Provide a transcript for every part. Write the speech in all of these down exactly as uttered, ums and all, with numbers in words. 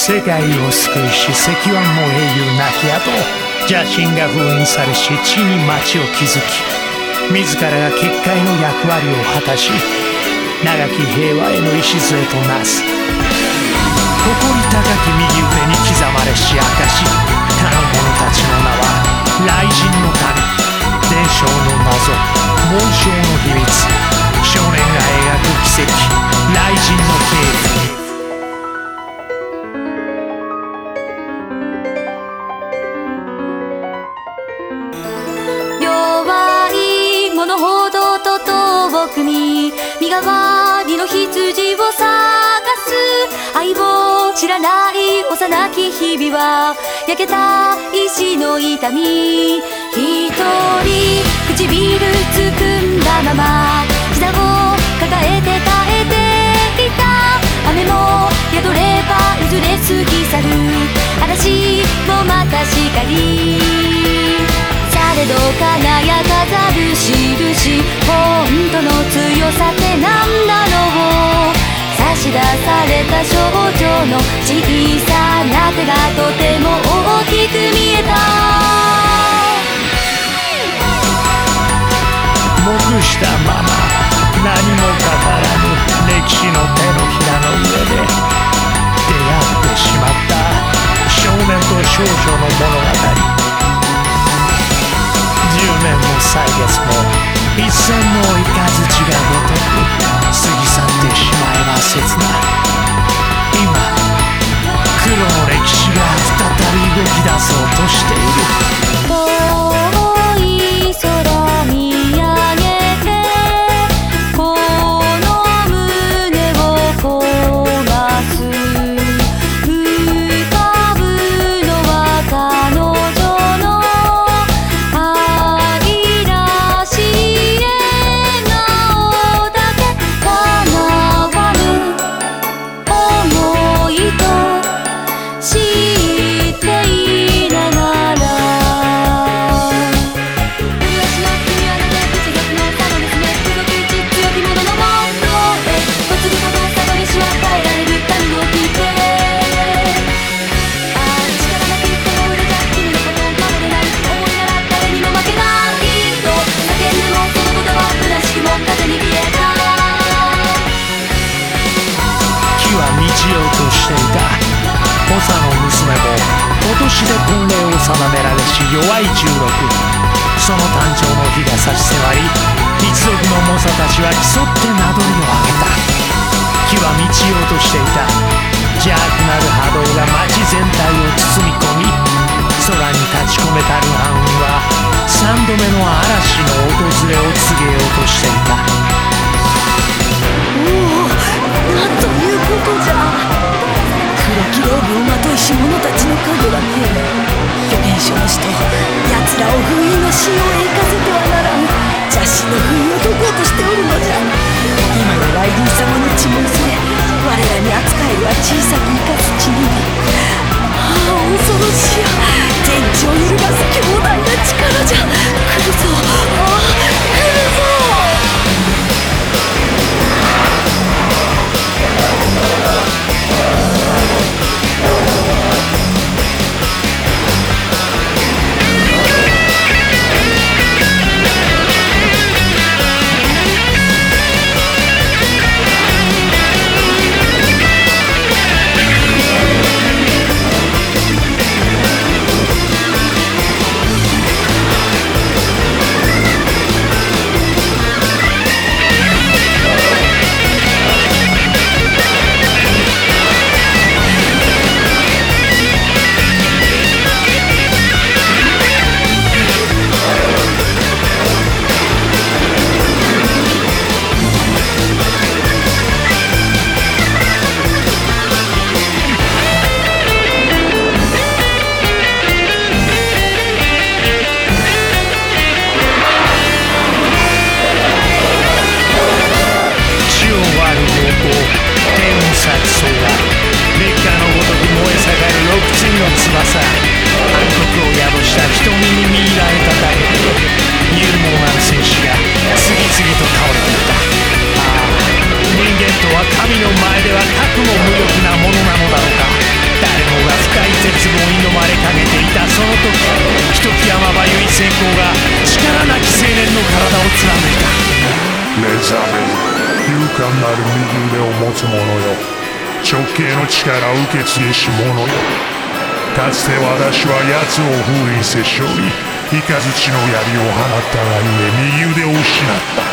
世界を救いし石腕も英雄なき後、邪神が封印されし地に町を築き、自らが結界の役割を果たし、長き平和への礎となす。誇り高き右腕に刻まれし証、他の者たちの名は雷神の民、伝承の謎、紋章の秘密、少年が描く奇跡、雷神の系譜。 弱い者ほどと遠くに身代わりの羊を探す。相棒知らない幼き日々は焼けた石の痛み。一人唇つくんだまま膝を抱えて耐えていた。雨も宿ればいずれ過ぎ去る。嵐もまた光されど輝かざる印。本当の強さってなんだろう。差し出された少女の小さな手がとても大きく見えた。 黙したまま何も語らぬ歴史の手のひらの上で出会ってしまった少年と少女の物語。じゅうねんも歳月も一線の雷がごとく過ぎ去ってしまえば切な。今黒の歴史が再び動き出そうとしている。 遠い空見上げてこの胸を焦がす。浮かぶのは彼女の愛らしい笑顔だけ。叶わぬ想いと知っていながら。私の君はなぜ口月の佐の娘、不足一強き者のもとへ嫁ぐほど佐渡にしは耐えられる民を聞いて。ああ力なき手の裏じゃ君のことを守れない。思いなら誰にも負けないと叫んでもそのことは虚しくも風に消えた。 木は満ちようとしていた。長の娘も今年で婚礼を定められし弱いじゅうろく。その誕生の日が差し迫り、一族の猛者たちは競って名乗りを上げた。木は満ちようとしていた。邪悪なる波動が町全体を包み込み、空に立ち込めたる暗雲は三度目の嵐の訪れを告げようとしていた。 おお、なんということじゃ。黒きローブをまといし者たちの影が見える。預言者の使徒、奴らを封印の死を得かせてはならん。邪神の封印を解こうとしておるのじゃ。今の雷神様の血も薄れ、我らに扱いは小さく生かす血に。ああ恐ろしや。天地を揺るがす強大な力じゃ。来るぞ、ああ来るぞ。 神の前ではかくも無力なものなのだろうか。誰成功が力なき青年の体を貫いた。 目覚め、勇敢なる右腕を持つ者よ、直系の力を受け継げし者よ。かつて私は奴を封印せ勝利、雷の槍を放ったがゆえ右腕を失った。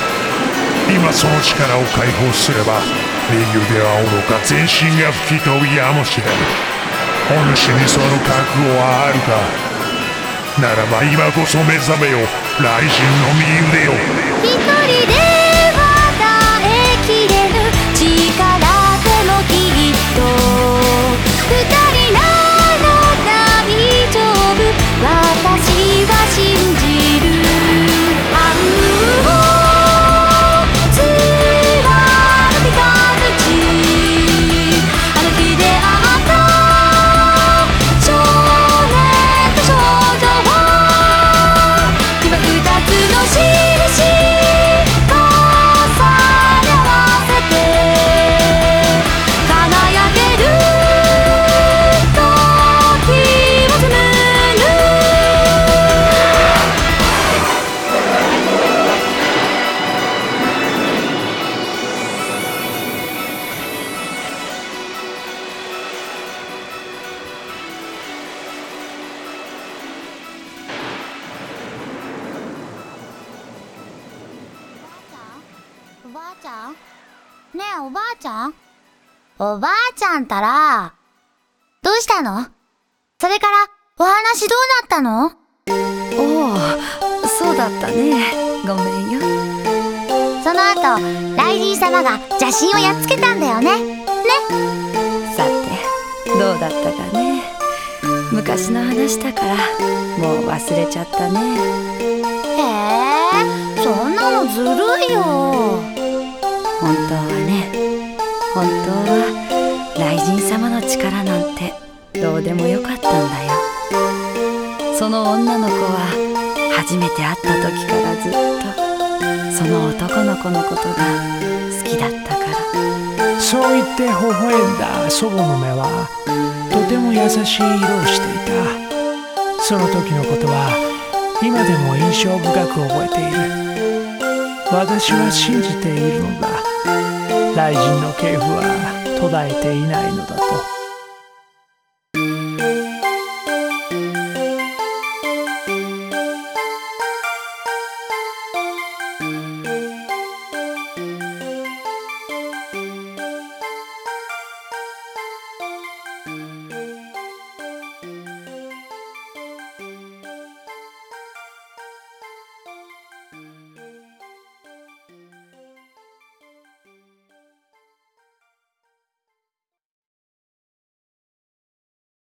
今その力を解放すれば右腕はおろか全身が吹き飛びやもしれぬ。お主にその覚悟はあるか。ならば今こそ目覚めよ、雷神の右腕よ。 一人では耐えきれぬ力でもきっと二人なら大丈夫、私は信じる。暗雲貫き風地、あの日出会った少年と少女は今二つの印重ね合わせて輝ける時を紡ぐ。おばあちゃん？ねえおばあちゃん？おばあちゃんたら、どうしたの？それからお話どうなったの？ おお、そうだったね。ごめんよ。 その後、雷神様が邪神をやっつけたんだよね。ね？ さて、どうだったかね。昔の話だからもう忘れちゃったね。 へえ、そんなのずるいよ。 本当はね、本当は雷神様の力なんてどうでもよかったんだよ。その女の子は初めて会った時からずっとその男の子のことが好きだったから。 そう言って微笑んだ祖母の目はとても優しい色をしていた。その時のことは今でも印象深く覚えている。私は信じているのだ。雷神の系譜は途絶えていないのだ。